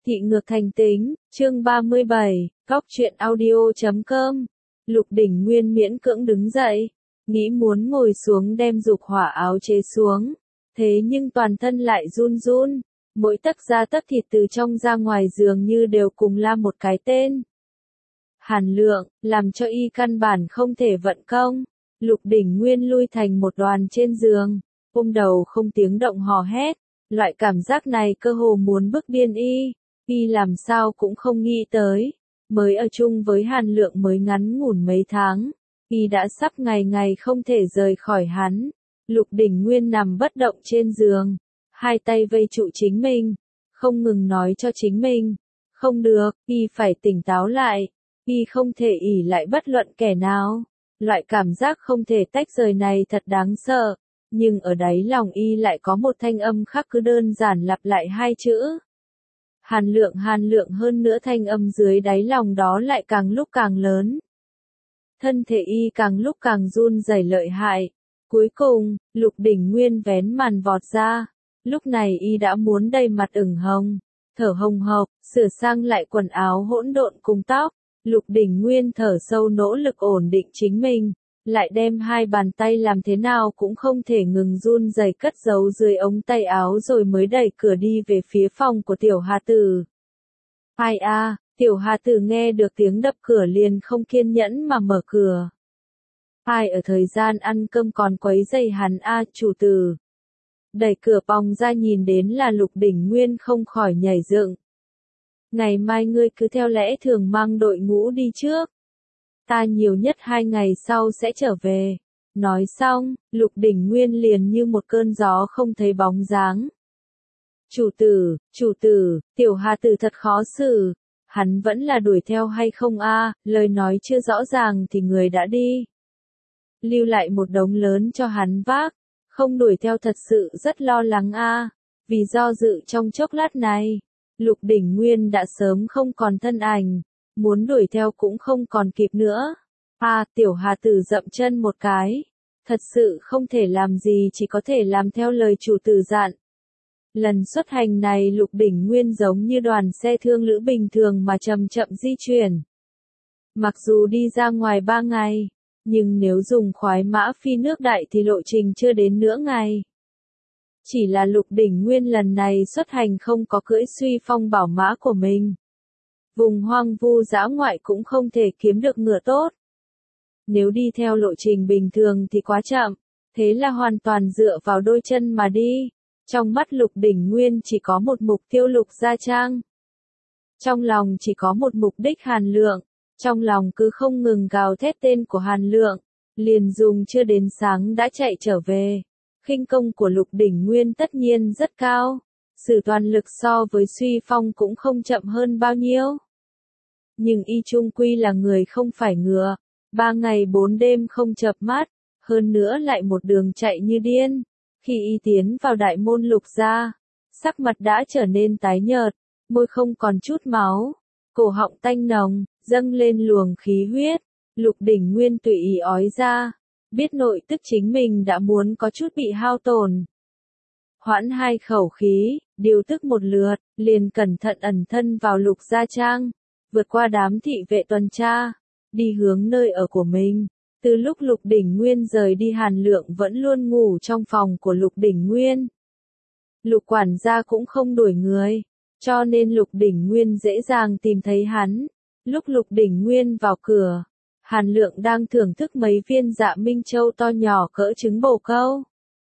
Thị ngược thành tính, chương 37, Cóc truyện audio.com. Lục Đỉnh Nguyên miễn cưỡng đứng dậy, nghĩ muốn ngồi xuống đem dục hỏa áo chế xuống, thế nhưng toàn thân lại run run, mỗi tấc da tấc thịt từ trong ra ngoài dường như đều cùng la một cái tên. Hàn Lượng, làm cho y căn bản không thể vận công. Lục Đỉnh Nguyên lui thành một đoàn trên giường, ôm đầu không tiếng động hò hét, loại cảm giác này cơ hồ muốn bức điên y làm sao cũng không nghĩ tới, mới ở chung với Hàn Lượng mới ngắn ngủn mấy tháng, y đã sắp ngày ngày không thể rời khỏi hắn. Lục Đỉnh Nguyên nằm bất động trên giường, hai tay vây trụ chính mình, không ngừng nói cho chính mình, không được, y phải tỉnh táo lại, y không thể ỷ lại bất luận kẻ nào. Loại cảm giác không thể tách rời này thật đáng sợ, nhưng ở đáy lòng y lại có một thanh âm khác cứ đơn giản lặp lại hai chữ. Hàn Lượng hơn nữa thanh âm dưới đáy lòng đó lại càng lúc càng lớn. Thân thể y càng lúc càng run rẩy lợi hại. Cuối cùng, Lục Đỉnh Nguyên vén màn vọt ra. Lúc này y đã muốn đầy mặt ửng hồng, thở hồng hộc, sửa sang lại quần áo hỗn độn cùng tóc. Lục Đỉnh Nguyên thở sâu nỗ lực ổn định chính mình, lại đem hai bàn tay làm thế nào cũng không thể ngừng run rẩy cất giấu dưới ống tay áo rồi mới đẩy cửa đi về phía phòng của Tiểu Hà Tử. Ai a, Tiểu Hà Tử nghe được tiếng đập cửa liền không kiên nhẫn mà mở cửa. Ai ở thời gian ăn cơm còn quấy rầy hắn a, chủ tử. Đẩy cửa phòng ra nhìn đến là Lục Đỉnh Nguyên không khỏi nhảy dựng. Ngày mai ngươi cứ theo lẽ thường mang đội ngũ đi trước. Ta nhiều nhất 2 ngày sau sẽ trở về. Nói xong, Lục Đỉnh Nguyên liền như một cơn gió không thấy bóng dáng. Chủ tử, Tiểu Hà Tử thật khó xử. Hắn vẫn là đuổi theo hay không a? Lời nói chưa rõ ràng thì người đã đi. Lưu lại một đống lớn cho hắn vác. Không đuổi theo thật sự rất lo lắng a. Vì do dự trong chốc lát này, Lục Đỉnh Nguyên đã sớm không còn thân ảnh, muốn đuổi theo cũng không còn kịp nữa. Tiểu Hà Tử dậm chân một cái, thật sự không thể làm gì chỉ có thể làm theo lời chủ tử dặn. Lần xuất hành này Lục Đỉnh Nguyên giống như đoàn xe thương lữ bình thường mà chậm chậm di chuyển. Mặc dù đi ra ngoài 3 ngày, nhưng nếu dùng khoái mã phi nước đại thì lộ trình chưa đến nửa ngày. Chỉ là Lục Đỉnh Nguyên lần này xuất hành không có cưỡi Suy Phong bảo mã của mình. Vùng hoang vu dã ngoại cũng không thể kiếm được ngựa tốt. Nếu đi theo lộ trình bình thường thì quá chậm, thế là hoàn toàn dựa vào đôi chân mà đi. Trong mắt Lục Đỉnh Nguyên chỉ có một mục tiêu Lục Gia Trang. Trong lòng chỉ có một mục đích Hàn Lượng, trong lòng cứ không ngừng gào thét tên của Hàn Lượng, liền dùng chưa đến sáng đã chạy trở về. Khinh công của Lục Đỉnh Nguyên tất nhiên rất cao, sử toàn lực so với Suy Phong cũng không chậm hơn bao nhiêu. Nhưng y chung quy là người không phải ngựa, 3 ngày 4 đêm không chợp mắt, hơn nữa lại một đường chạy như điên. Khi y tiến vào đại môn Lục gia, sắc mặt đã trở nên tái nhợt, môi không còn chút máu, cổ họng tanh nồng, dâng lên luồng khí huyết. Lục Đỉnh Nguyên tùy ý ói ra, biết nội tức chính mình đã muốn có chút bị hao tổn. Hoãn 2 khẩu khí, điều tức một lượt, liền cẩn thận ẩn thân vào Lục Gia Trang, vượt qua đám thị vệ tuần tra, đi hướng nơi ở của mình. Từ lúc Lục Đỉnh Nguyên rời đi Hàn Lượng vẫn luôn ngủ trong phòng của Lục Đỉnh Nguyên. Lục quản gia cũng không đuổi người, cho nên Lục Đỉnh Nguyên dễ dàng tìm thấy hắn. Lúc Lục Đỉnh Nguyên vào cửa, Hàn Lượng đang thưởng thức mấy viên Dạ Minh Châu to nhỏ cỡ trứng bồ câu.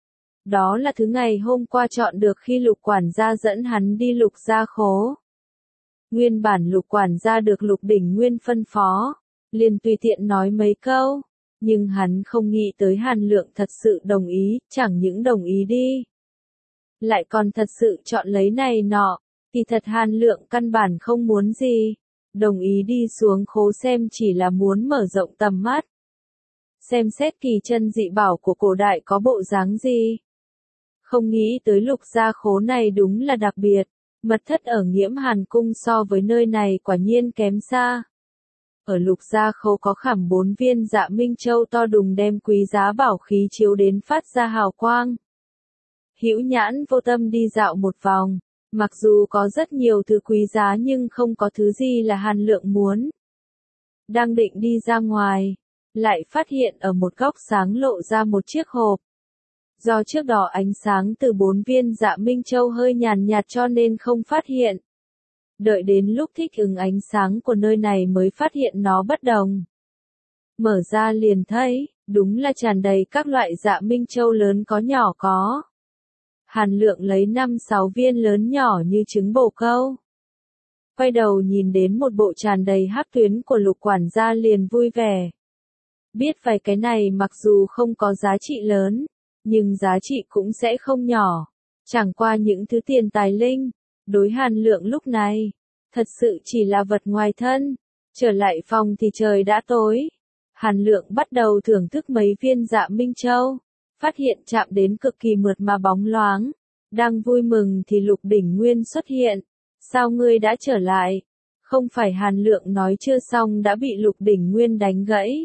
Đó là thứ ngày hôm qua chọn được khi Lục quản gia dẫn hắn đi Lục gia khố. Nguyên bản Lục quản gia được Lục Đỉnh Nguyên phân phó, liền tùy tiện nói mấy câu, nhưng hắn không nghĩ tới Hàn Lượng thật sự đồng ý, chẳng những đồng ý đi, lại còn thật sự chọn lấy này nọ. Thì thật Hàn Lượng căn bản không muốn gì, đồng ý đi xuống khố xem chỉ là muốn mở rộng tầm mắt, xem xét kỳ chân dị bảo của cổ đại có bộ dáng gì. Không nghĩ tới Lục gia khố này đúng là đặc biệt, mật thất ở Nghiễm Hàn cung so với nơi này quả nhiên kém xa. Ở Lục gia khố có khảm 4 viên Dạ Minh Châu to đùng đem quý giá bảo khí chiếu đến phát ra hào quang. Hữu Nhãn vô tâm đi dạo một vòng, Mặc dù có rất nhiều thứ quý giá nhưng không có thứ gì là Hàn Lượng muốn. Đang định đi ra ngoài, lại phát hiện ở một góc sáng lộ ra một chiếc hộp. Do trước đó ánh sáng từ 4 viên Dạ Minh Châu hơi nhàn nhạt cho nên không phát hiện. Đợi đến lúc thích ứng ánh sáng của nơi này mới phát hiện nó bất đồng. Mở ra liền thấy, đúng là tràn đầy các loại Dạ Minh Châu lớn có nhỏ có. Hàn Lượng lấy 5-6 viên lớn nhỏ như trứng bồ câu. Quay đầu nhìn đến một bộ tràn đầy hắc tuyến của Lục quản gia liền vui vẻ. Biết vài cái này mặc dù không có giá trị lớn, nhưng giá trị cũng sẽ không nhỏ. Chẳng qua những thứ tiền tài linh, đối Hàn Lượng lúc này, thật sự chỉ là vật ngoài thân. Trở lại phòng thì trời đã tối. Hàn Lượng bắt đầu thưởng thức mấy viên Dạ Minh Châu, phát hiện chạm đến cực kỳ mượt mà bóng loáng. Đang vui mừng thì Lục Đỉnh Nguyên xuất hiện. Sao ngươi đã trở lại? Không phải Hàn Lượng nói chưa xong đã bị Lục Đỉnh Nguyên đánh gãy.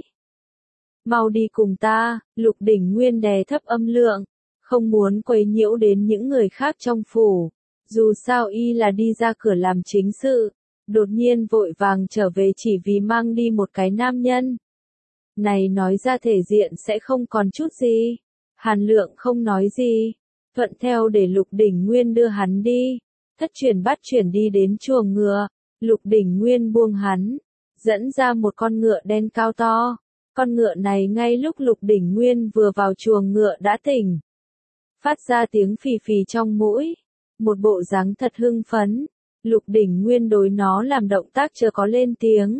Mau đi cùng ta, Lục Đỉnh Nguyên đè thấp âm lượng, không muốn quấy nhiễu đến những người khác trong phủ. Dù sao y là đi ra cửa làm chính sự, đột nhiên vội vàng trở về chỉ vì mang đi một cái nam nhân. Này nói ra thể diện sẽ không còn chút gì. Hàn Lượng không nói gì, thuận theo để Lục Đỉnh Nguyên đưa hắn đi. Thất chuyển bắt chuyển đi đến chuồng ngựa, Lục Đỉnh Nguyên buông hắn, dẫn ra một con ngựa đen cao to. Con ngựa này ngay lúc Lục Đỉnh Nguyên vừa vào chuồng ngựa đã tỉnh. Phát ra tiếng phì phì trong mũi, một bộ dáng thật hưng phấn. Lục Đỉnh Nguyên đối nó làm động tác chưa có lên tiếng.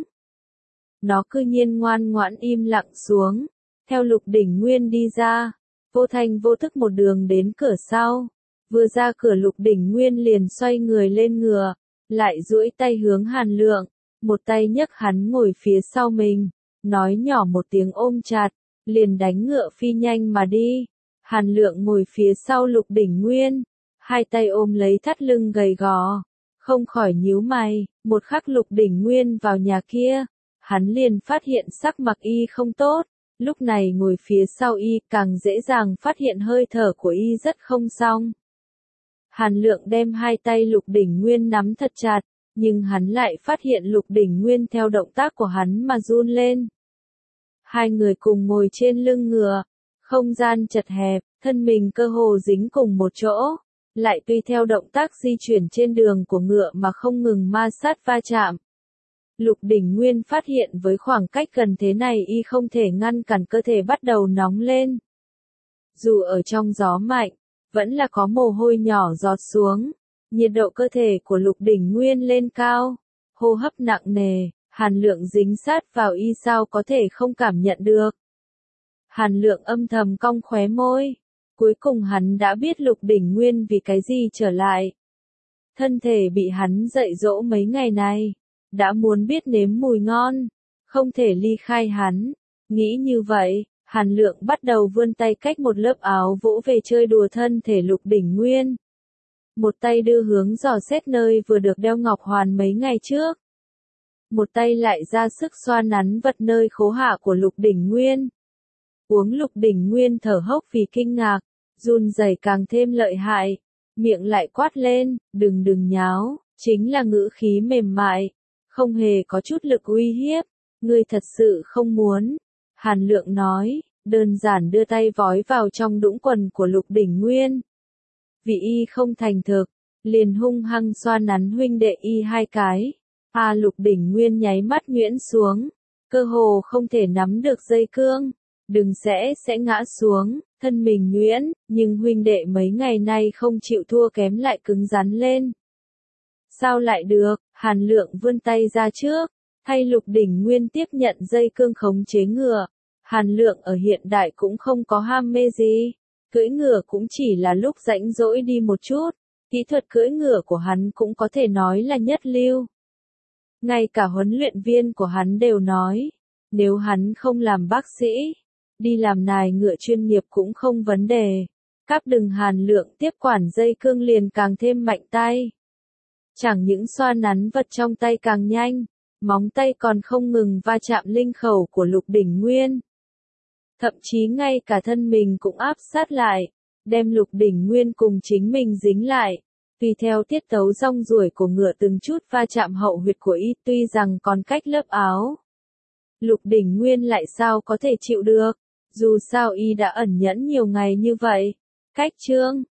Nó cư nhiên ngoan ngoãn im lặng xuống, theo Lục Đỉnh Nguyên đi ra, vô thanh vô thức một đường đến cửa sau. Vừa ra cửa Lục Đỉnh Nguyên liền xoay người lên ngựa, lại duỗi tay hướng Hàn Lượng, một tay nhấc hắn ngồi phía sau mình, nói nhỏ một tiếng ôm chặt, liền đánh ngựa phi nhanh mà đi. Hàn Lượng ngồi phía sau Lục Đỉnh Nguyên, hai tay ôm lấy thắt lưng gầy gò, không khỏi nhíu mày. Một khắc Lục Đỉnh Nguyên vào nhà kia, hắn liền phát hiện sắc mặt y không tốt, lúc này ngồi phía sau y càng dễ dàng phát hiện hơi thở của y rất không xong. Hàn Lượng đem hai tay Lục Đỉnh Nguyên nắm thật chặt, nhưng hắn lại phát hiện Lục Đỉnh Nguyên theo động tác của hắn mà run lên. Hai người cùng ngồi trên lưng ngựa, không gian chật hẹp, thân mình cơ hồ dính cùng một chỗ, lại tùy theo động tác di chuyển trên đường của ngựa mà không ngừng ma sát va chạm. Lục Đỉnh Nguyên phát hiện với khoảng cách gần thế này y không thể ngăn cản cơ thể bắt đầu nóng lên. Dù ở trong gió mạnh, vẫn là có mồ hôi nhỏ giọt xuống, nhiệt độ cơ thể của Lục Đỉnh Nguyên lên cao, hô hấp nặng nề, Hàn Lượng dính sát vào y sao có thể không cảm nhận được. Hàn Lượng âm thầm cong khóe môi, cuối cùng hắn đã biết Lục Đỉnh Nguyên vì cái gì trở lại. Thân thể bị hắn dạy dỗ mấy ngày này, đã muốn biết nếm mùi ngon, không thể ly khai hắn. Nghĩ như vậy, Hàn Lượng bắt đầu vươn tay cách một lớp áo vỗ về chơi đùa thân thể Lục Đỉnh Nguyên. Một tay đưa hướng dò xét nơi vừa được đeo ngọc hoàn mấy ngày trước. Một tay lại ra sức xoa nắn vật nơi khố hạ của Lục Đỉnh Nguyên. Uống Lục Đỉnh Nguyên thở hốc vì kinh ngạc, run rẩy càng thêm lợi hại, miệng lại quát lên, đừng nháo, chính là ngữ khí mềm mại, không hề có chút lực uy hiếp, ngươi thật sự không muốn. Hàn Lượng nói, đơn giản đưa tay vói vào trong đũng quần của Lục Đỉnh Nguyên. Vì y không thành thực, liền hung hăng xoa nắn huynh đệ y hai cái. Lục Đỉnh Nguyên nháy mắt nhuyễn xuống, cơ hồ không thể nắm được dây cương, đừng sẽ ngã xuống, thân mình nhuyễn, nhưng huynh đệ mấy ngày nay không chịu thua kém lại cứng rắn lên. Sao lại được? Hàn Lượng vươn tay ra trước, thay Lục Đỉnh Nguyên tiếp nhận dây cương khống chế ngựa. Hàn Lượng ở hiện đại cũng không có ham mê gì, cưỡi ngựa cũng chỉ là lúc rảnh rỗi đi một chút, kỹ thuật cưỡi ngựa của hắn cũng có thể nói là nhất lưu. Ngay cả huấn luyện viên của hắn đều nói, nếu hắn không làm bác sĩ, đi làm nài ngựa chuyên nghiệp cũng không vấn đề. Các đừng Hàn Lượng tiếp quản dây cương liền càng thêm mạnh tay. Chẳng những xoa nắn vật trong tay càng nhanh, móng tay còn không ngừng va chạm linh khẩu của Lục Đỉnh Nguyên. Thậm chí ngay cả thân mình cũng áp sát lại, đem Lục Đỉnh Nguyên cùng chính mình dính lại. Tùy theo tiết tấu rong ruổi của ngựa từng chút va chạm hậu huyệt của y, tuy rằng còn cách lớp áo. Lục Đỉnh Nguyên lại sao có thể chịu được, dù sao y đã ẩn nhẫn nhiều ngày như vậy. Cách chương